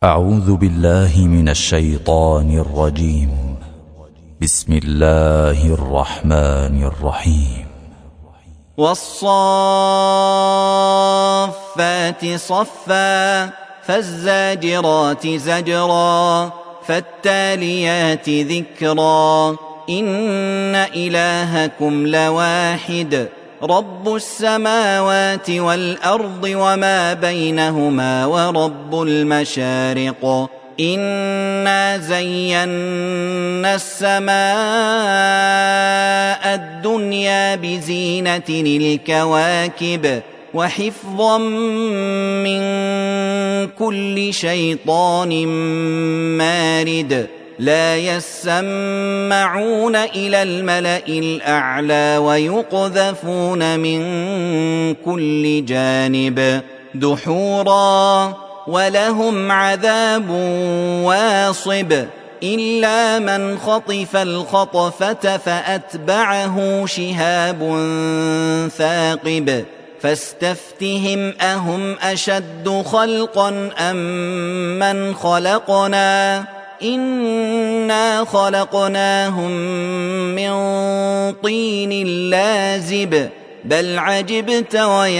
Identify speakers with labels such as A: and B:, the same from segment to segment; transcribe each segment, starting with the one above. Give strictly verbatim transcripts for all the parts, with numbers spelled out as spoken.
A: أعوذ بالله من الشيطان الرجيم. بسم الله الرحمن الرحيم.
B: والصافات صفا فالزاجرات زجرا فالتاليات ذكرا إن إلهكم لواحد رب السماوات والأرض وما بينهما ورب المشارق إنا زينا السماء الدنيا بزينة الكواكب وحفظا من كل شيطان مارد لا يسمعون إلى الملأ الأعلى ويقذفون من كل جانب دحورا ولهم عذاب واصب إلا من خطف الخطفة فأتبعه شهاب ثاقب فاستفتهم أهم أشد خلقا أم من خلقنا إنا خلقناهم من طين لازب بل عجبت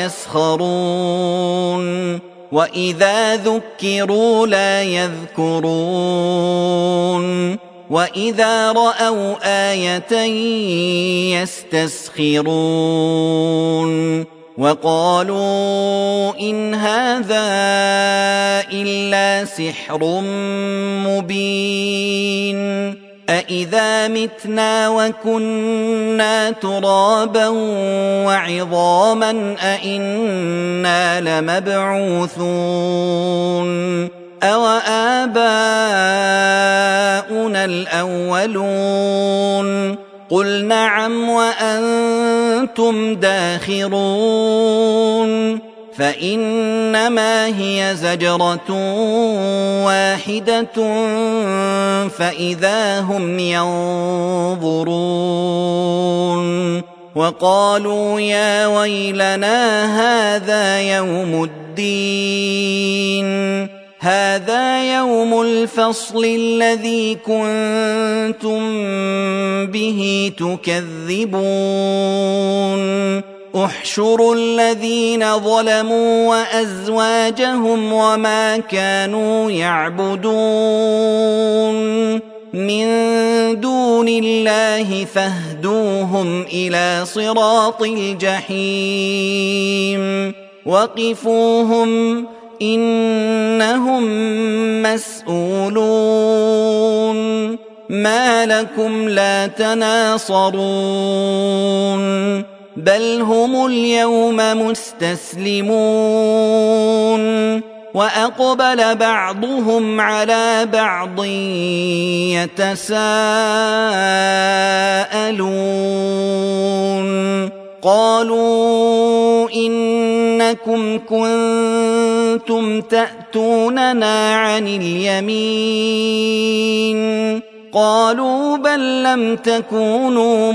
B: ويسخرون وإذا ذكروا لا يذكرون وإذا رأوا آية يستسخرون وقالوا إن هذا إلا سحر مبين أإذا متنا وكنا ترابا وعظاما أإنا لمبعوثون أوآباؤنا الأولون قل نعم وأنتم داخرون فإنما هي زجرة واحدة فإذا هم ينظرون وقالوا يا ويلنا هذا يوم الدين هذا يوم الفصل الذي كنتم به تكذبون احشروا الذين ظلموا وأزواجهم وما كانوا يعبدون من دون الله فاهدوهم إلى صراط الجحيم وقفوهم إنهم مسؤولون ما لكم لا تناصرون بل هم اليوم مستسلمون وأقبل بعضهم على بعض يتساءلون قالوا إنكم كنتم تأتوننا عن اليمين قالوا بل لم تكونوا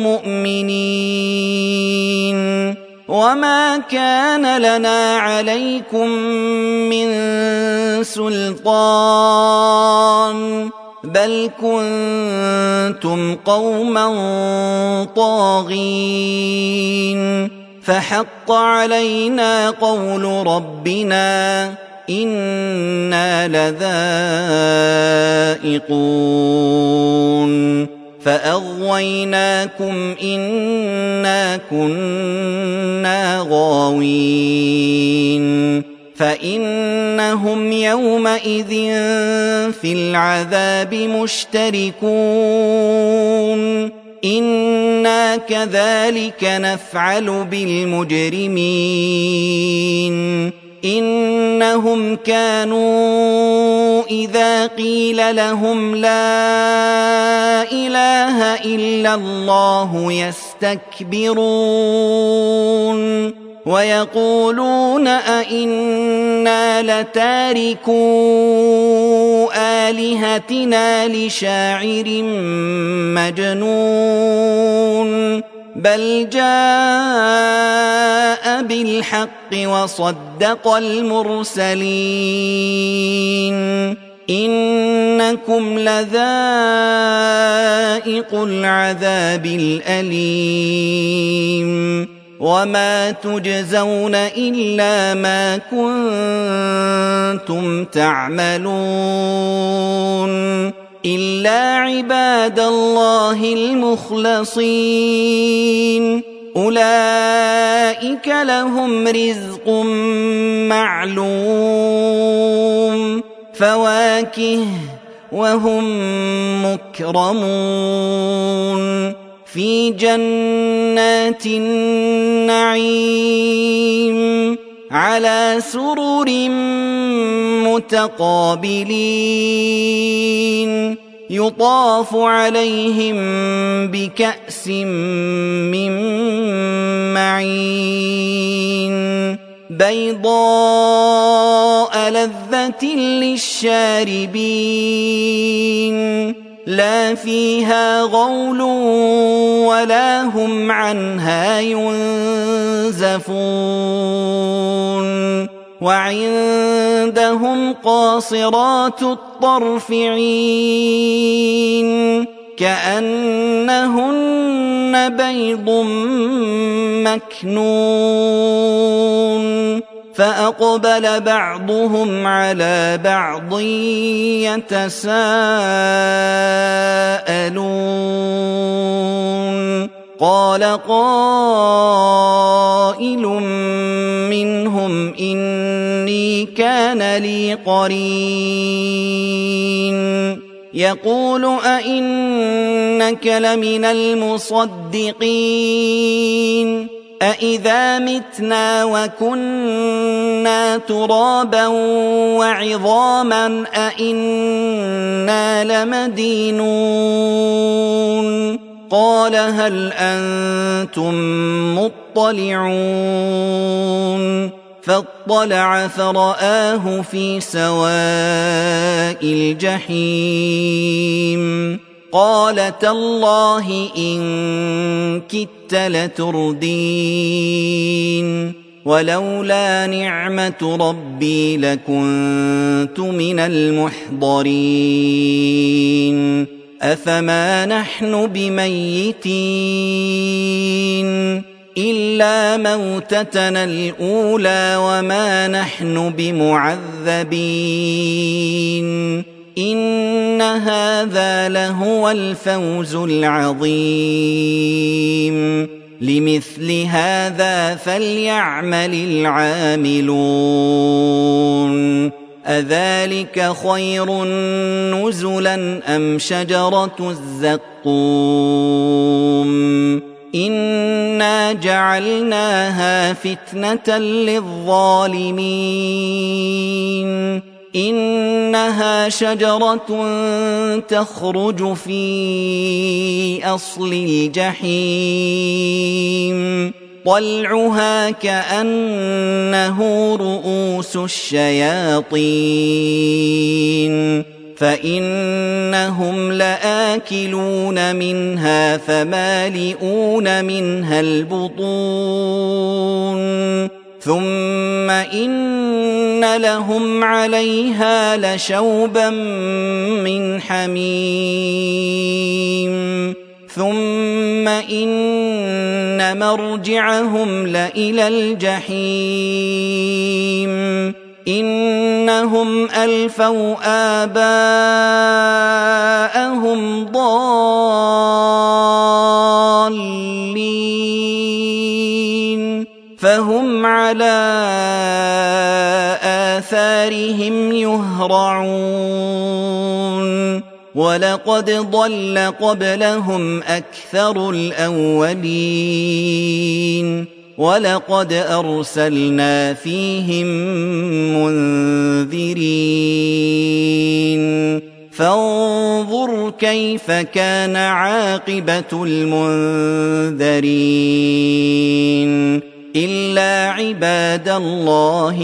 B: مؤمنين وما كان لنا عليكم من سلطان بل كنتم قوما طاغين فحق علينا قول ربنا إنا لذائقون فأغويناكم إنا كنا غاوين فإنهم يومئذ في العذاب مشتركون إنا كذلك نفعل بالمجرمين إنهم كانوا إذا قيل لهم لا إله إلا الله يستكبرون ويقولون أئنا لتاركو آلهتنا لشاعر مجنون بل جاء بالحق وصدق المرسلين إنكم لذائق العذاب الأليم وما تجزون إلا ما كنتم تعملون إلا عباد الله المخلصين أولئك لهم رزق معلوم فواكه وهم مكرمون في جنات النعيم على سرر متقابلين يطاف عليهم بكأس من معين بيضاء لذة للشاربين لا فيها غول ولا هم عنها ينزفون وعندهم قاصرات الطرف عين كأنهن بيض مكنون فأقبل بعضهم على بعض يتساءلون قال قائل منهم إني كان لي قرين يقول أئنك لمن المصدقين أإذا متنا وكنا ترابا وعظاما أإنا لمدينون قال هل أنتم مطلعون فاطلع فرآه في سواء الجحيم قال تالله إن كدت لتردين ولولا نعمة ربي لكنت من المحضرين أفما نحن بميتين إلا موتتنا الأولى وما نحن بمعذبين إن هذا لهو الفوز العظيم لمثل هذا فليعمل العاملون أذلك خير نزلا أم شجرة الزقوم إنا جعلناها فتنة للظالمين إنها شجرة تخرج في أصل الجحيم طلعها كأنه رؤوس الشياطين فإنهم لآكلون منها فمالئون منها البطون ثم إن لهم عليها لشوبا من حميم ثم إن مرجعهم لإلى الجحيم إنهم ألفوا آباءهم ضالين فهم على آثارهم يهرعون ولقد ضل قبلهم أكثر الأولين ولقد أرسلنا فيهم منذرين فانظر كيف كان عاقبة المنذرين إلا عباد الله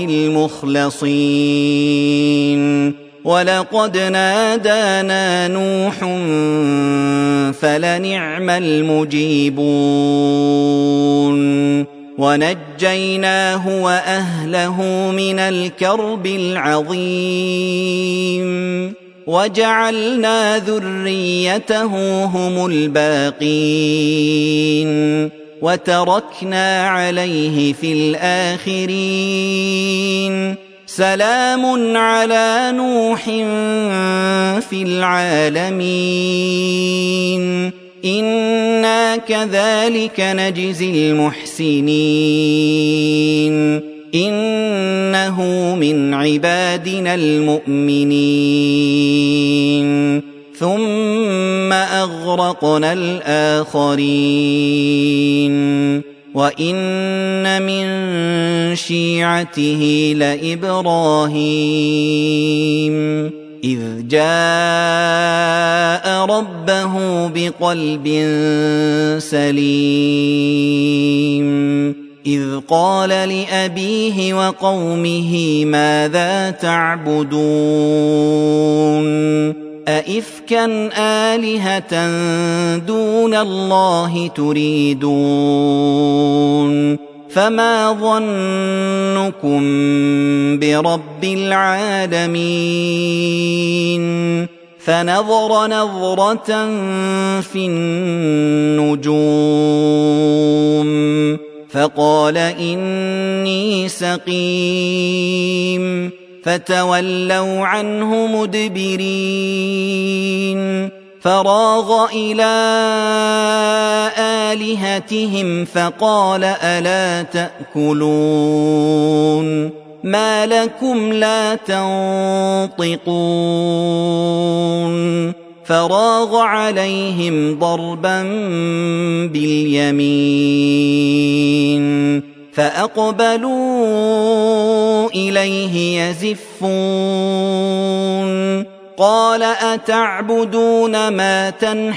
B: المخلصين ولقد نادانا نوح فلنعم المجيبون ونجيناه وأهله من الكرب العظيم وجعلنا ذريته هم الباقين وتركنا عليه في الآخرين سلام على نوح في العالمين إنا كذلك نجزي المحسنين إنه من عبادنا المؤمنين ثم أغرقنا الآخرين وإن من شيعته لإبراهيم إذ جاء ربه بقلب سليم إذ قال لأبيه وقومه ماذا تعبدون أئفكا آلهة دون الله تريدون فما ظنكم برب العالمين فنظر نظرة في النجوم فقال إني سقيم فتولوا عنه مدبرين فراغ إلى آلهتهم فقال ألا تأكلون ما لكم لا تنطقون فراغ عليهم ضربا باليمين فأقبلوا إليه يزفون قال أتعبدون ما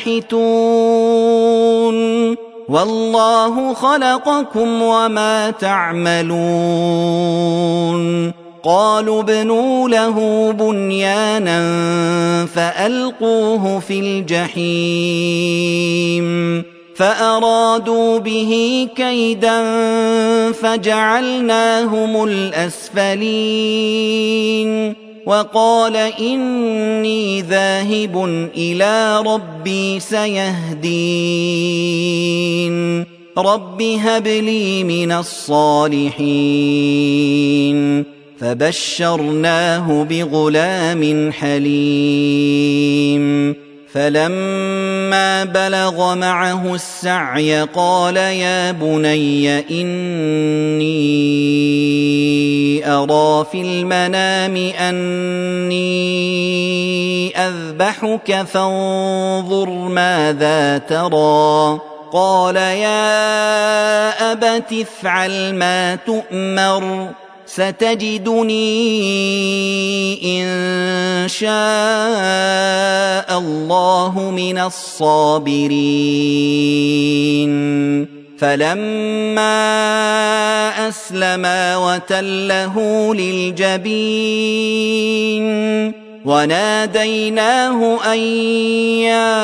B: تنحتون والله خلقكم وما تعملون قالوا ابنوا له بنيانا فألقوه في الجحيم فأرادوا به كيدا فجعلناهم الأسفلين وقال إني ذاهب إلى ربي سيهدين رب هب لي من الصالحين فبشرناه بغلام حليم فلما بلغ معه السعي قال يا بني إني أرى في المنام أني أذبحك فانظر ماذا ترى قال يا أبت افعل ما تؤمر ستجدني إن شاء الله من الصابرين فلما أسلما وتله للجبين وناديناه أن يا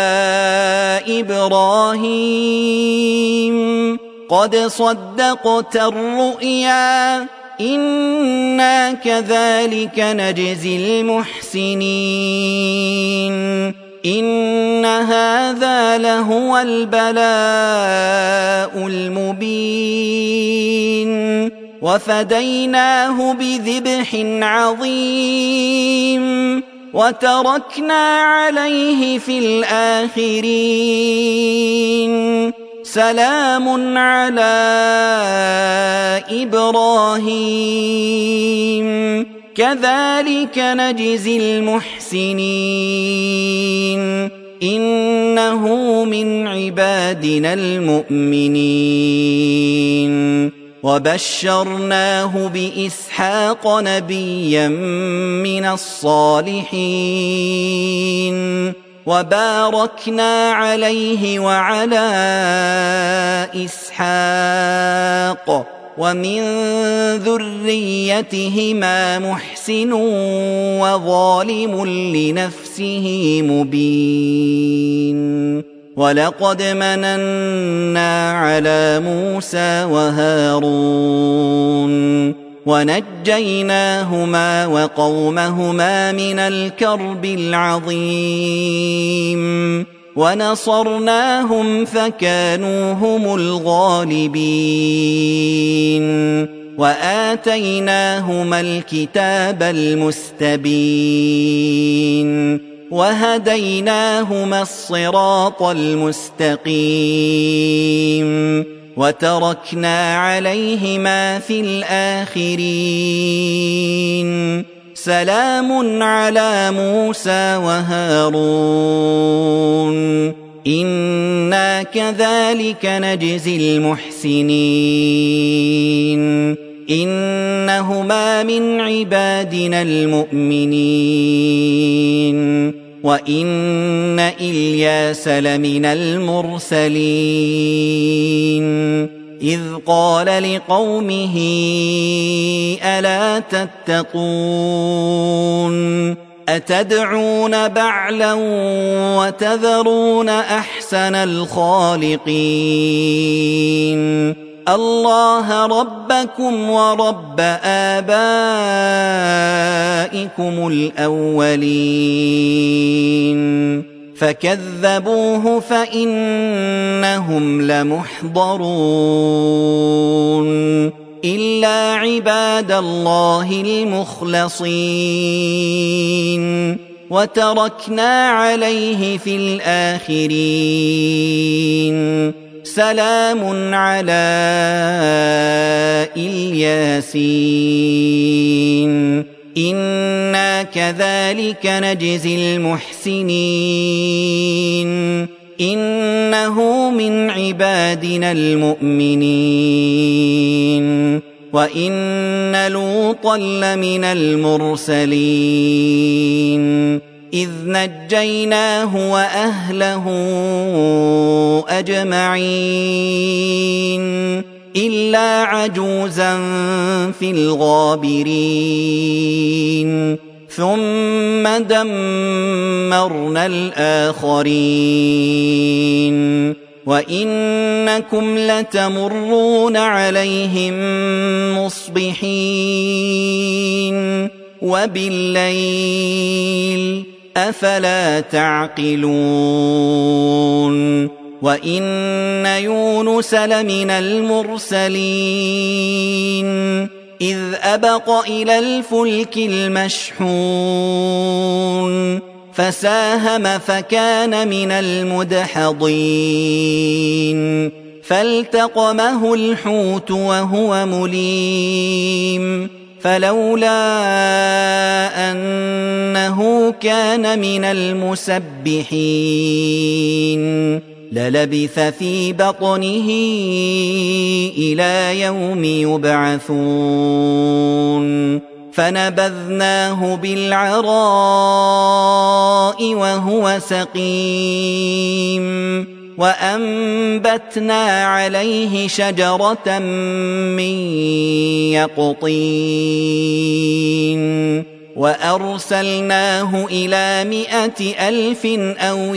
B: إبراهيم قد صدقت الرؤيا إنا كذلك نجزي المحسنين إن هذا لهو البلاء المبين وفديناه بذبح عظيم وتركنا عليه في الآخرين سلام على إبراهيم كذلك نجزي المحسنين إنه من عبادنا المؤمنين وبشرناه بإسحاق نبيا من الصالحين وباركنا عليه وعلى إسحاق ومن ذريتهما محسن وظالم لنفسه مبين ولقد مننا على موسى وهارون ونجيناهما وقومهما من الكرب العظيم ونصرناهم فكانوا هم الغالبين وآتيناهما الكتاب المستبين وهديناهما الصراط المستقيم وتركنا عليهما في الآخرين سلام على موسى وهارون إنا كذلك نجزي المحسنين إنهما من عبادنا المؤمنين وإن إلياس لمن المرسلين إذ قال لقومه ألا تتقون أتدعون بعلا وتذرون أحسن الخالقين الله ربكم ورب آبائكم الأولين فكذبوه فإنهم لمحضرون إلا عباد الله المخلصين وتركنا عليه في الآخرين سلام على الياسين إنا كذلك نجزي المحسنين إنه من عبادنا المؤمنين وإن لوطا لمن المرسلين إذ نجيناه وأهله أجمعين إلا عجوزا في الغابرين ثم دمرنا الآخرين وإنكم لتمرون عليهم مصبحين وبالليل أفلا تعقلون وإن يونس لمن المرسلين إذ أبق إلى الفلك المشحون فساهم فكان من المدحضين فالتقمه الحوت وهو مليم فلولا أنه كان من المسبحين للبث في بطنه إلى يوم يبعثون فنبذناه بالعراء وهو سقيم وأنبتنا عليه شجرة من يقطين وأرسلناه إلى مائة ألف أو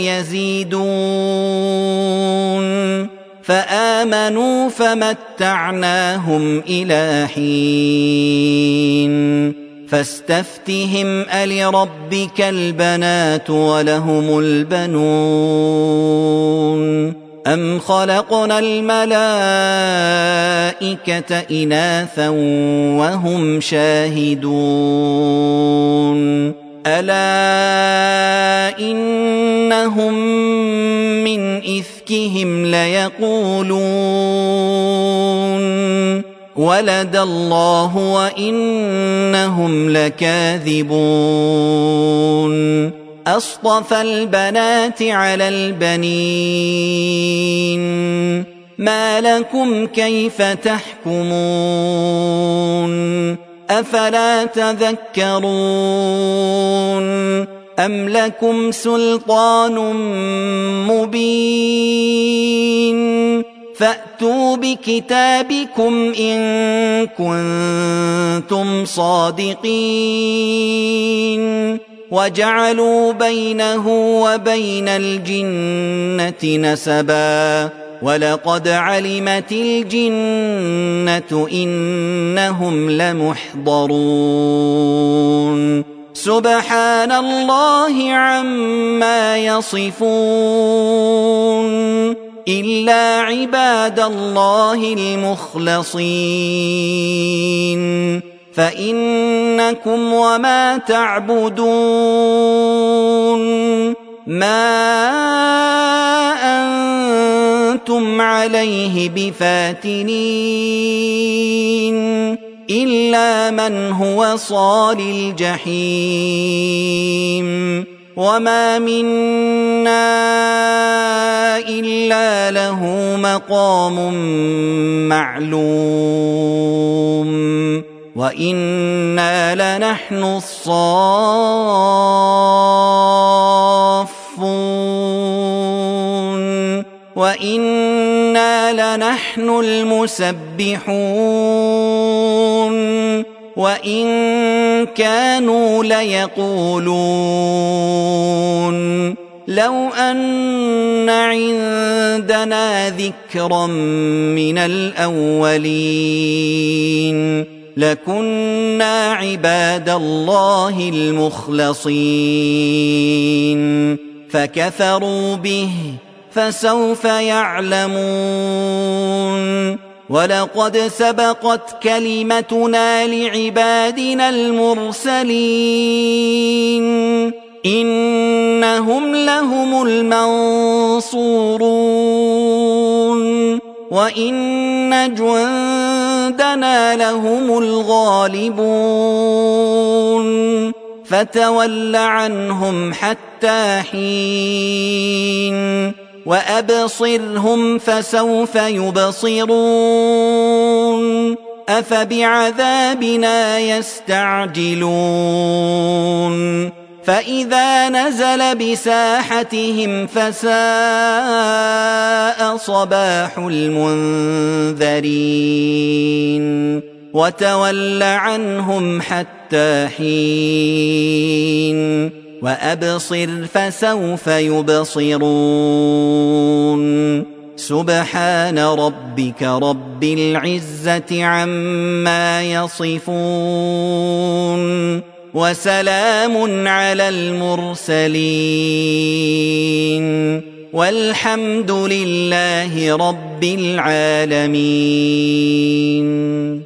B: يزيدون فآمنوا فمتعناهم إلى حين فاستفتهم ألربك البنات ولهم البنون أم خلقنا الملائكة إناثا وهم شاهدون ألا إنهم من إفكهم ليقولون ولد الله وإنهم لكاذبون أصطفى البنات على البنين ما لكم كيف تحكمون أفلا تذكرون أم لكم سلطان مبين فأتوا بكتابكم إن كنتم صادقين وجعلوا بينه وبين الجنة نسبا ولقد علمت الجنة إنهم لمحضرون سبحان الله عما يصفون إلا عباد الله المخلصين فإنكم وما تعبدون ما أنتم عليه بفاتنين إلا من هو صال الجحيم وما منا إلا له مقام معلوم وإنا لنحن الصافون وإنا لنحن المسبحون وإن كانوا ليقولون لو أن عندنا ذكرا من الأولين لكنا عباد الله المخلصين فكفروا به فسوف يعلمون ولقد سبقت كلمتنا لعبادنا المرسلين إنهم لهم المنصورون وإن جندنا لهم الغالبون فتول عنهم حتى حين وأبصرهم فسوف يبصرون أفبعذابنا يستعجلون فإذا نزل بساحتهم فساء صباح المنذرين وتول عنهم حتى حين وأبصر فسوف يبصرون سبحان ربك رب العزة عما يصفون وسلام على المرسلين والحمد لله رب العالمين.